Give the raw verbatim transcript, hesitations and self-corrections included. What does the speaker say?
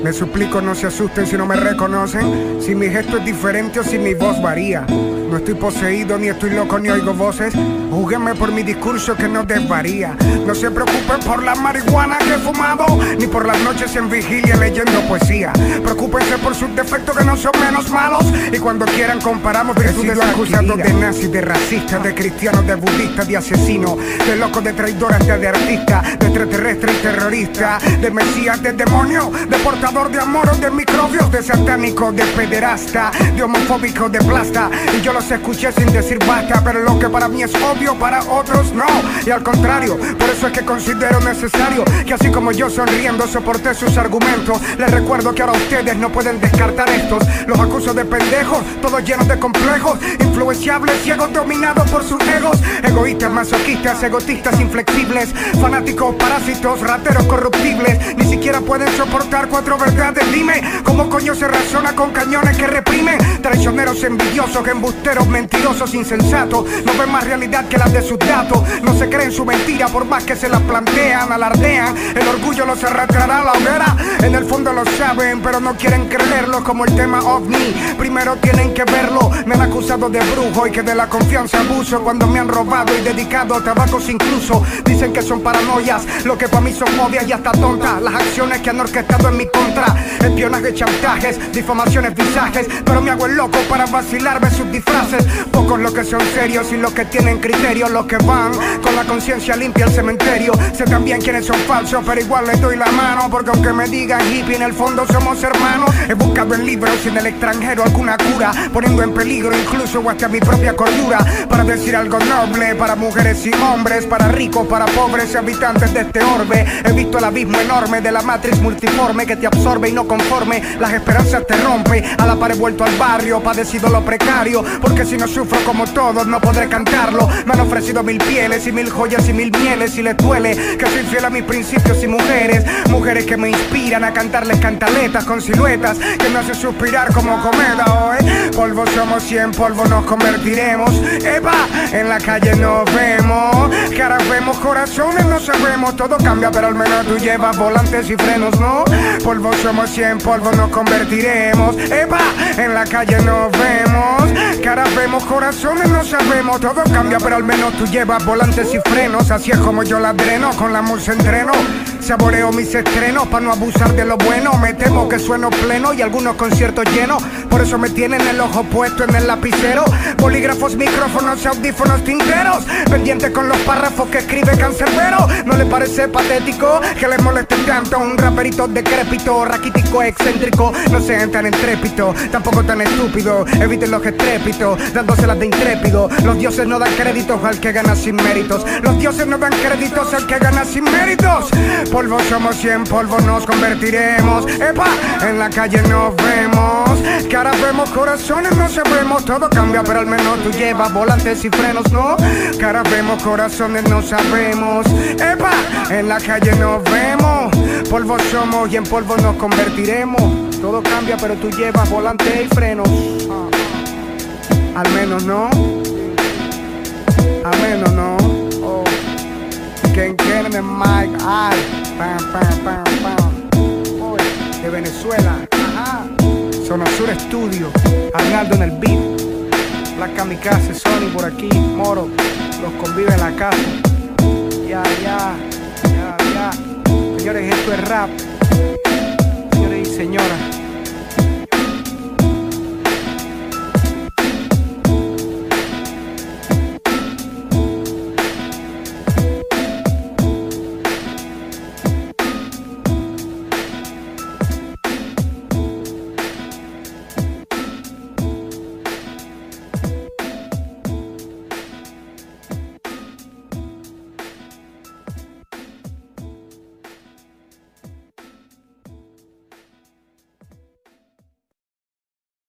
Les suplico no se asusten si no me reconocen, si mi gesto es diferente o si mi voz varía. No estoy poseído, ni estoy loco, ni oigo voces. Júguenme por mi discurso que no desvaría. No se preocupen por la marihuana que he fumado, ni por las noches en vigilia leyendo poesía. Preocúpense por sus defectos que no son menos malos. Y cuando quieran comparamos virtudes acusados de nazis, de racistas, de cristianos, de budistas, de asesinos, de locos, de traidores, de, de artistas, de extraterrestres y terroristas, de mesías, de demonio, de portador de amor o de microbios, de satánico, de pederasta, de homofóbico, de plasta. Y yo los escuché sin decir basta, pero lo que para mí es obvio, para otros no. Y al contrario, por eso es que considero necesario que así como yo sonriendo soporté sus argumentos, les recuerdo que ahora ustedes no pueden descartar estos. Los acuso de pendejos, todos llenos de complejos, influenciables, ciegos, dominados por sus egos, egoístas, masoquistas, egotistas, inflexibles, fanáticos, parásitos, rateros, corruptibles. Ni siquiera pueden soportar cuatro verdades. Dime, ¿cómo coño se razona con cañones que reprimen? Traicioneros, envidiosos, embusteros, mentirosos, insensatos. No ven más realidad que la de sus datos. No se creen su mentira por más que se la plantean, alardean. El orgullo los arrastrará a la hoguera. En el fondo lo saben, pero no quieren creerlo, como el tema ovni. Primero tienen que verlo. Me han acusado de brujo y que de la confianza abuso, cuando me han robado y dedicado tabacos incluso. Dicen que son paranoias, lo que para mí son obvias y hasta tontas. Las acciones que han orquestado en mi contra, espionaje, chantajes, difamaciones, visajes. Pero me hago el loco para vacilarme sus disfraces. Pocos los que son serios y los que tienen criterio, los que van con la conciencia limpia al cementerio. Sé también quiénes son falsos, pero igual les doy la mano, porque aunque me digan hippie, en el fondo somos hermanos. He buscado en libros y en el extranjero alguna cura, poniendo en peligro incluso hasta mi propia cordura, para decir algo noble para mujeres y hombres, para ricos, para pobres y habitantes de este orbe. He visto el abismo enorme de la matriz multiforme que te absorbe y no conforme las esperanzas te rompe. A la par he vuelto al barrio, padecido lo precario, porque si no sufro como todos no podré cantarlo. Me han ofrecido mil pieles y mil joyas y mil mieles, y les duele que soy fiel a mis principios y mujeres, mujeres que me inspiran a cantarles cantaletas con siluetas que me hacen suspirar como cometa. Oh, ¿eh? Polvo somos y en polvo nos convertiremos. Epa, en la calle nos vemos, caras vemos, corazones no sabemos. Todo cambia, pero al menos tú llevas volantes y frenos, ¿no? Polvo somos y en polvo nos convertiremos. Epa, en la calle nos vemos, caras vemos, corazones no sabemos. Todo cambia, pero al menos tú llevas volantes y frenos. Así es como yo la dreno, con la musa entreno. Saboreo mis estrenos para no abusar de lo bueno. Me temo que sueno pleno y algunos conciertos llenos. Por eso me tienen el ojo puesto en el lapicero. Bolígrafos, micrófonos, audífonos, tinteros, pendiente con los párrafos que escribe Cancerbero. ¿No le parece patético que les moleste tanto un raperito decrépito, raquítico, excéntrico? No sean tan intrépidos, tampoco tan estúpidos. Eviten los estrépitos, dándoselas de intrépido. Los dioses no dan créditos al que gana sin méritos. Los dioses no dan créditos al que gana sin méritos. Polvo somos y en polvo nos convertiremos. Epa, en la calle nos vemos, caras vemos, corazones no sabemos. Todo cambia, pero al menos tú llevas volantes y frenos, ¿no? Caras vemos, corazones no sabemos. Epa, en la calle nos vemos. Polvo somos y en polvo nos convertiremos. Todo cambia, pero tú llevas volantes y frenos. Al menos no. Al menos no. Oh. Ken Ken de Mike, ay, pam, pam, pam, pam. Oh, de Venezuela, ajá. Zona Sur Estudio, Arnaldo en el beat. Black Kamikaze, Sony por aquí, Moro, los convive en la casa. Ya, ya, ya, ya. Señores, esto es rap. Señores y señoras.